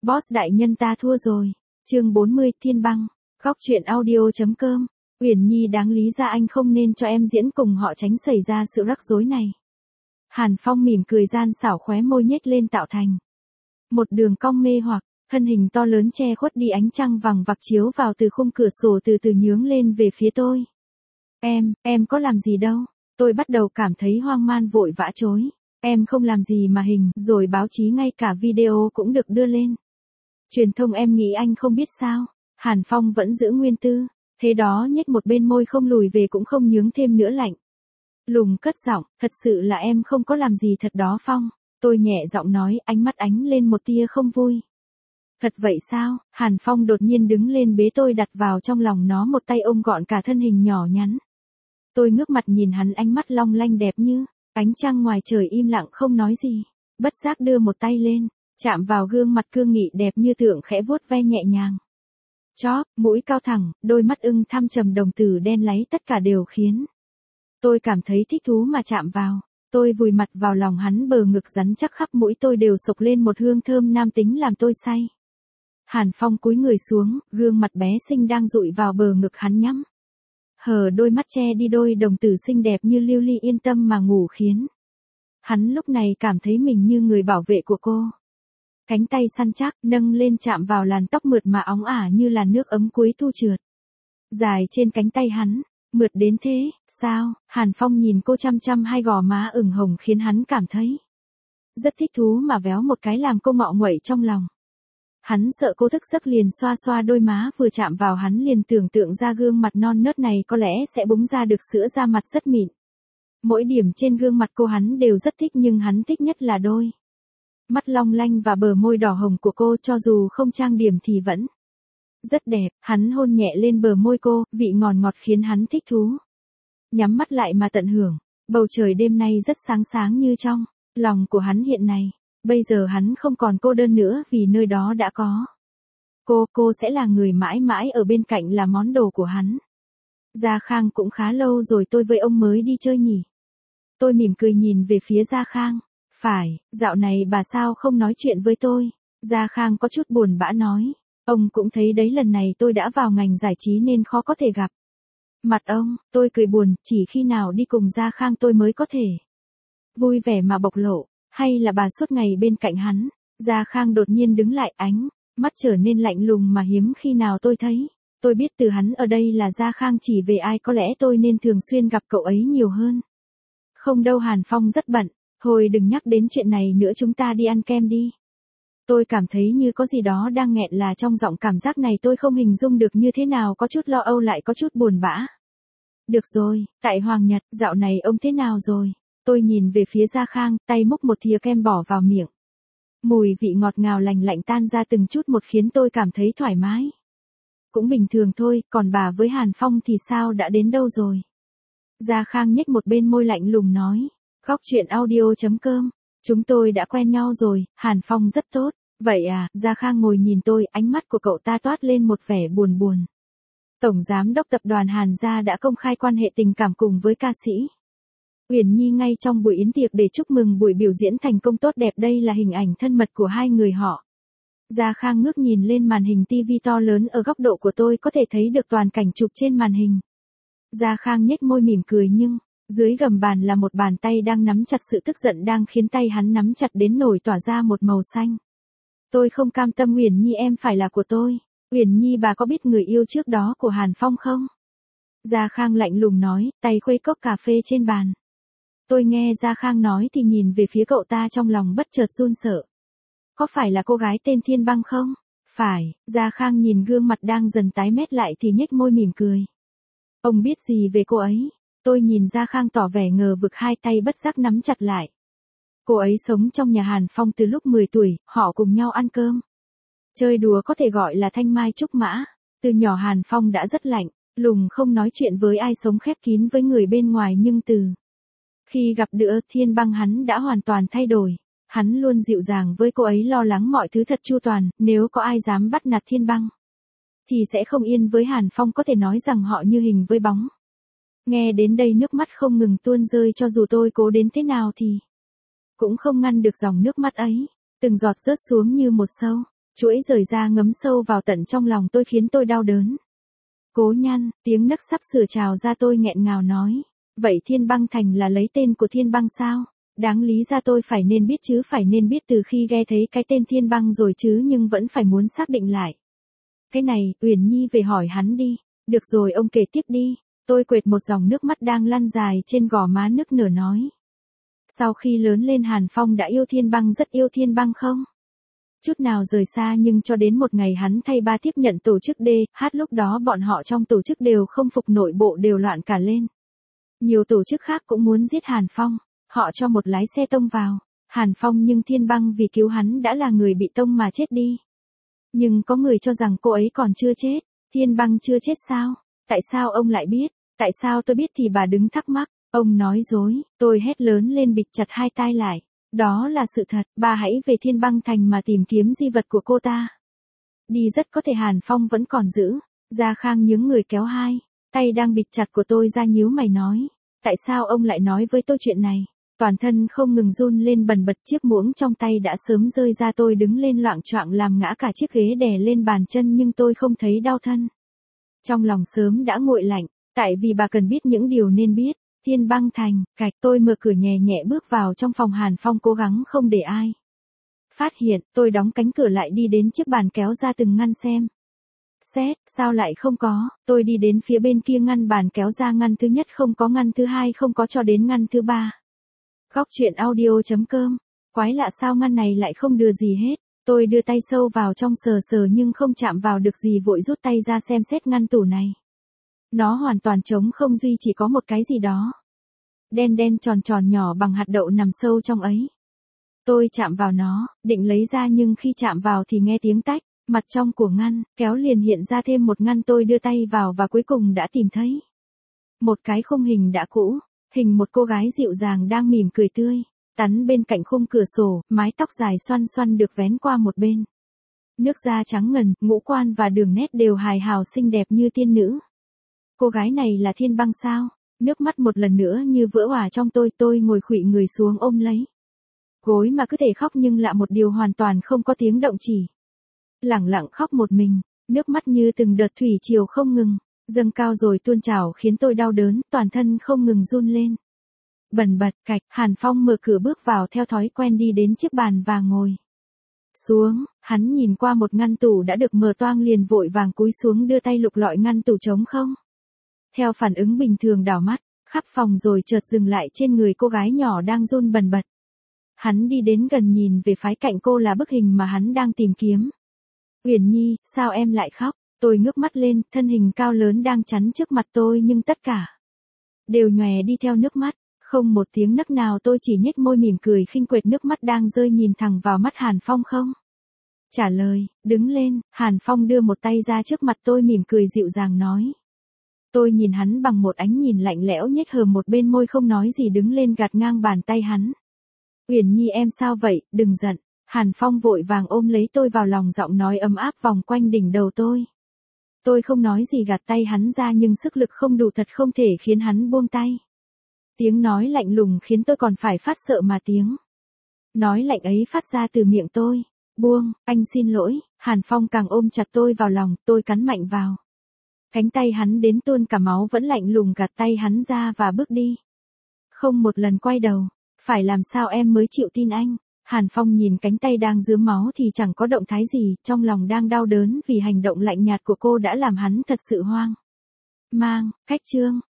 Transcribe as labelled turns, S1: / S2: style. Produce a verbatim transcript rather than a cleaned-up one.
S1: Boss đại nhân ta thua rồi. Chương bốn mươi, Thiên Băng. Góc truyện audio.com. Uyển Nhi đáng lý ra anh không nên cho em diễn cùng họ tránh xảy ra sự rắc rối này. Hàn Phong mỉm cười gian xảo khóe môi nhếch lên tạo thành một đường cong mê hoặc, thân hình to lớn che khuất đi ánh trăng vàng vặc chiếu vào từ khung cửa sổ từ từ nhướng lên về phía tôi. Em, em có làm gì đâu. Tôi bắt đầu cảm thấy hoang man vội vã chối. Em không làm gì mà hình, rồi báo chí ngay cả video cũng được đưa lên. Truyền thông em nghĩ anh không biết sao. Hàn Phong vẫn giữ nguyên tư, thế đó nhếch một bên môi không lùi về cũng không nhướng thêm nữa lạnh lùng cất giọng, thật sự là em không có làm gì thật đó Phong. Tôi nhẹ giọng nói, ánh mắt ánh lên một tia không vui. Thật vậy sao? Hàn Phong đột nhiên đứng lên bế tôi đặt vào trong lòng nó, một tay ôm gọn cả thân hình nhỏ nhắn. Tôi ngước mặt nhìn hắn, ánh mắt long lanh đẹp như ánh trăng ngoài trời, im lặng không nói gì. Bất giác đưa một tay lên, chạm vào gương mặt cương nghị đẹp như tượng, khẽ vuốt ve nhẹ nhàng. Chóp, mũi cao thẳng, đôi mắt ưng thăm trầm đồng tử đen láy, tất cả đều khiến tôi cảm thấy thích thú mà chạm vào. Tôi vùi mặt vào lòng hắn, bờ ngực rắn chắc khắp mũi tôi đều sộc lên một hương thơm nam tính làm tôi say. Hàn Phong cúi người xuống, gương mặt bé xinh đang dụi vào bờ ngực hắn nhắm hờ, đôi mắt che đi đôi đồng tử xinh đẹp như lưu ly, yên tâm mà ngủ, khiến hắn lúc này cảm thấy mình như người bảo vệ của cô. Cánh tay săn chắc nâng lên chạm vào làn tóc mượt mà óng ả như làn nước ấm cuối thu trượt dài trên cánh tay hắn. Mượt đến thế, sao? Hàn Phong nhìn cô chăm chăm, hai gò má ửng hồng khiến hắn cảm thấy rất thích thú mà véo một cái làm cô ngọ nguậy trong lòng. Hắn sợ cô thức giấc liền xoa xoa đôi má, vừa chạm vào hắn liền tưởng tượng ra gương mặt non nớt này có lẽ sẽ búng ra được sữa, da mặt rất mịn. Mỗi điểm trên gương mặt cô hắn đều rất thích, nhưng hắn thích nhất là đôi mắt long lanh và bờ môi đỏ hồng của cô, cho dù không trang điểm thì vẫn rất đẹp. Hắn hôn nhẹ lên bờ môi cô, vị ngọt ngọt khiến hắn thích thú. Nhắm mắt lại mà tận hưởng. Bầu trời đêm nay rất sáng sáng như trong lòng của hắn hiện nay. Bây giờ hắn không còn cô đơn nữa, vì nơi đó đã có cô. Cô sẽ là người mãi mãi ở bên cạnh, là món đồ của hắn. Gia Khang, cũng khá lâu rồi tôi với ông mới đi chơi nhỉ? Tôi mỉm cười nhìn về phía Gia Khang. Phải, dạo này bà sao không nói chuyện với tôi? Gia Khang có chút buồn bã nói. Ông cũng thấy đấy, lần này tôi đã vào ngành giải trí nên khó có thể gặp mặt ông. Tôi cười buồn, chỉ khi nào đi cùng Gia Khang tôi mới có thể vui vẻ mà bộc lộ. Hay là bà suốt ngày bên cạnh hắn? Gia Khang đột nhiên đứng lại, ánh mắt trở nên lạnh lùng mà hiếm khi nào tôi thấy. Tôi biết từ hắn ở đây là Gia Khang chỉ về ai, có lẽ tôi nên thường xuyên gặp cậu ấy nhiều hơn. Không đâu, Hàn Phong rất bận. Thôi đừng nhắc đến chuyện này nữa, chúng ta đi ăn kem đi. Tôi cảm thấy như có gì đó đang nghẹn là trong giọng, cảm giác này tôi không hình dung được như thế nào, có chút lo âu lại có chút buồn bã. Được rồi, tại Hoàng Nhật, dạo này ông thế nào rồi? Tôi nhìn về phía Gia Khang, tay múc một thìa kem bỏ vào miệng. Mùi vị ngọt ngào lành lạnh tan ra từng chút một khiến tôi cảm thấy thoải mái. Cũng bình thường thôi, còn bà với Hàn Phong thì sao, đã đến đâu rồi? Gia Khang nhếch một bên môi lạnh lùng nói. Góc truyện audio.com. Chúng tôi đã quen nhau rồi, Hàn Phong rất tốt. Vậy à? Gia Khang ngồi nhìn tôi, ánh mắt của cậu ta toát lên một vẻ buồn buồn. Tổng giám đốc tập đoàn Hàn gia đã công khai quan hệ tình cảm cùng với ca sĩ Uyển Nhi ngay trong buổi yến tiệc để chúc mừng buổi biểu diễn thành công tốt đẹp. Đây là hình ảnh thân mật của hai người họ. Gia Khang ngước nhìn lên màn hình tivi to lớn, ở góc độ của tôi có thể thấy được toàn cảnh chụp trên màn hình. Gia Khang nhếch môi mỉm cười, nhưng dưới gầm bàn là một bàn tay đang nắm chặt, sự tức giận đang khiến tay hắn nắm chặt đến nổi tỏa ra một màu xanh. Tôi không cam tâm, Uyển Nhi em phải là của tôi. Uyển Nhi, bà có biết người yêu trước đó của Hàn Phong không? Gia Khang lạnh lùng nói, tay khuấy cốc cà phê trên bàn. Tôi nghe Gia Khang nói thì nhìn về phía cậu ta, trong lòng bất chợt run sợ. Có phải là cô gái tên Thiên Băng không? Phải. Gia Khang nhìn gương mặt đang dần tái mét lại thì nhếch môi mỉm cười. Ông biết gì về cô ấy? Tôi nhìn Gia Khang tỏ vẻ ngờ vực, hai tay bất giác nắm chặt lại. Cô ấy sống trong nhà Hàn Phong từ lúc mười tuổi, họ cùng nhau ăn cơm, chơi đùa, có thể gọi là thanh mai trúc mã. Từ nhỏ Hàn Phong đã rất lạnh lùng, không nói chuyện với ai, sống khép kín với người bên ngoài, nhưng từ khi gặp được Thiên Băng hắn đã hoàn toàn thay đổi. Hắn luôn dịu dàng với cô ấy, lo lắng mọi thứ thật chu toàn, nếu có ai dám bắt nạt Thiên Băng thì sẽ không yên với Hàn Phong, có thể nói rằng họ như hình với bóng. Nghe đến đây nước mắt không ngừng tuôn rơi, cho dù tôi cố đến thế nào thì cũng không ngăn được dòng nước mắt ấy. Từng giọt rớt xuống như một sâu chuỗi rời ra ngấm sâu vào tận trong lòng tôi khiến tôi đau đớn. Cố Nhan, tiếng nấc sắp sửa trào ra tôi nghẹn ngào nói. Vậy Thiên Băng Thành là lấy tên của Thiên Băng sao? Đáng lý ra tôi phải nên biết chứ, phải nên biết từ khi nghe thấy cái tên Thiên Băng rồi chứ, nhưng vẫn phải muốn xác định lại. Cái này, Uyển Nhi về hỏi hắn đi. Được rồi, ông kể tiếp đi. Tôi quệt một dòng nước mắt đang lăn dài trên gò má nức nở nói. Sau khi lớn lên Hàn Phong đã yêu Thiên Băng, rất yêu Thiên Băng không? Chút nào rời xa, nhưng cho đến một ngày hắn thay ba tiếp nhận tổ chức D, hát lúc đó bọn họ trong tổ chức đều không phục, nội bộ đều loạn cả lên. Nhiều tổ chức khác cũng muốn giết Hàn Phong, họ cho một lái xe tông vào Hàn Phong, nhưng Thiên Băng vì cứu hắn đã là người bị tông mà chết đi. Nhưng có người cho rằng cô ấy còn chưa chết. Thiên Băng chưa chết sao? Tại sao ông lại biết? Tại sao tôi biết? Thì bà đứng thắc mắc. Ông nói dối. Tôi hét lớn lên, bịt chặt hai tai lại. Đó là sự thật, bà hãy về Thiên Băng Thành mà tìm kiếm di vật của cô ta. Đi rất có thể Hàn Phong vẫn còn giữ. Gia Khang nhướng người kéo hai tay đang bịt chặt của tôi ra, nhíu mày nói. Tại sao ông lại nói với tôi chuyện này? Toàn thân không ngừng run lên bần bật, chiếc muỗng trong tay đã sớm rơi ra. Tôi đứng lên loạng choạng làm ngã cả chiếc ghế đè lên bàn chân, nhưng tôi không thấy đau thân. Trong lòng sớm đã nguội lạnh, tại vì bà cần biết những điều nên biết. Thiên Băng Thành, cạch, tôi mở cửa nhẹ nhẹ bước vào trong phòng Hàn Phong, cố gắng không để ai phát hiện. Tôi đóng cánh cửa lại, đi đến chiếc bàn kéo ra từng ngăn xem. Xét, sao lại không có? Tôi đi đến phía bên kia ngăn bàn kéo ra, ngăn thứ nhất không có, ngăn thứ hai không có, cho đến ngăn thứ ba. Góc truyện audio chấm com. Quái lạ, sao ngăn này lại không đưa gì hết? Tôi đưa tay sâu vào trong sờ sờ nhưng không chạm vào được gì, vội rút tay ra xem xét ngăn tủ này. Nó hoàn toàn trống không, duy chỉ có một cái gì đó đen đen tròn tròn nhỏ bằng hạt đậu nằm sâu trong ấy. Tôi chạm vào nó, định lấy ra, nhưng khi chạm vào thì nghe tiếng tách. Mặt trong của ngăn kéo liền hiện ra thêm một ngăn. Tôi đưa tay vào và cuối cùng đã tìm thấy một cái khung hình đã cũ, hình một cô gái dịu dàng đang mỉm cười tươi tắn bên cạnh khung cửa sổ, mái tóc dài xoăn xoăn được vén qua một bên. Nước da trắng ngần, ngũ quan và đường nét đều hài hào xinh đẹp như tiên nữ. Cô gái này là Thiên Băng sao? Nước mắt một lần nữa như vỡ òa trong tôi. Tôi ngồi khuỵu người xuống ôm lấy gối mà cứ thể khóc, nhưng lạ một điều, hoàn toàn không có tiếng động, chỉ lẳng lặng khóc một mình. Nước mắt như từng đợt thủy triều không ngừng dâng cao rồi tuôn trào, khiến tôi đau đớn, toàn thân không ngừng run lên. Bần bật, cạch, Hàn Phong mở cửa bước vào theo thói quen, đi đến chiếc bàn và ngồi xuống. Hắn nhìn qua một ngăn tủ đã được mở toang, liền vội vàng cúi xuống đưa tay lục lọi ngăn tủ trống không. Theo phản ứng bình thường đảo mắt khắp phòng, rồi chợt dừng lại trên người cô gái nhỏ đang run bần bật. Hắn đi đến gần, nhìn về phái cạnh cô là bức hình mà hắn đang tìm kiếm. Uyển Nhi, sao em lại khóc? Tôi ngước mắt lên, thân hình cao lớn đang chắn trước mặt tôi, nhưng tất cả đều nhòe đi theo nước mắt. Không một tiếng nấc nào, tôi chỉ nhếch môi mỉm cười khinh quệt, nước mắt đang rơi nhìn thẳng vào mắt Hàn Phong không trả lời. Đứng lên, Hàn Phong đưa một tay ra trước mặt tôi, mỉm cười dịu dàng nói. Tôi nhìn hắn bằng một ánh nhìn lạnh lẽo, nhếch hờ một bên môi không nói gì, đứng lên gạt ngang bàn tay hắn. Uyển Nhi, em sao vậy, đừng giận. Hàn Phong vội vàng ôm lấy tôi vào lòng, giọng nói ấm áp vòng quanh đỉnh đầu tôi. Tôi không nói gì, gạt tay hắn ra, nhưng sức lực không đủ, thật không thể khiến hắn buông tay. Tiếng nói lạnh lùng khiến tôi còn phải phát sợ, mà tiếng nói lạnh ấy phát ra từ miệng tôi. Buông, anh xin lỗi. Hàn Phong càng ôm chặt tôi vào lòng, tôi cắn mạnh vào cánh tay hắn đến tuôn cả máu, vẫn lạnh lùng gạt tay hắn ra và bước đi. Không một lần quay đầu. Phải làm sao em mới chịu tin anh? Hàn Phong nhìn cánh tay đang rướm máu thì chẳng có động thái gì, trong lòng đang đau đớn vì hành động lạnh nhạt của cô đã làm hắn thật sự hoang mang. Cách chương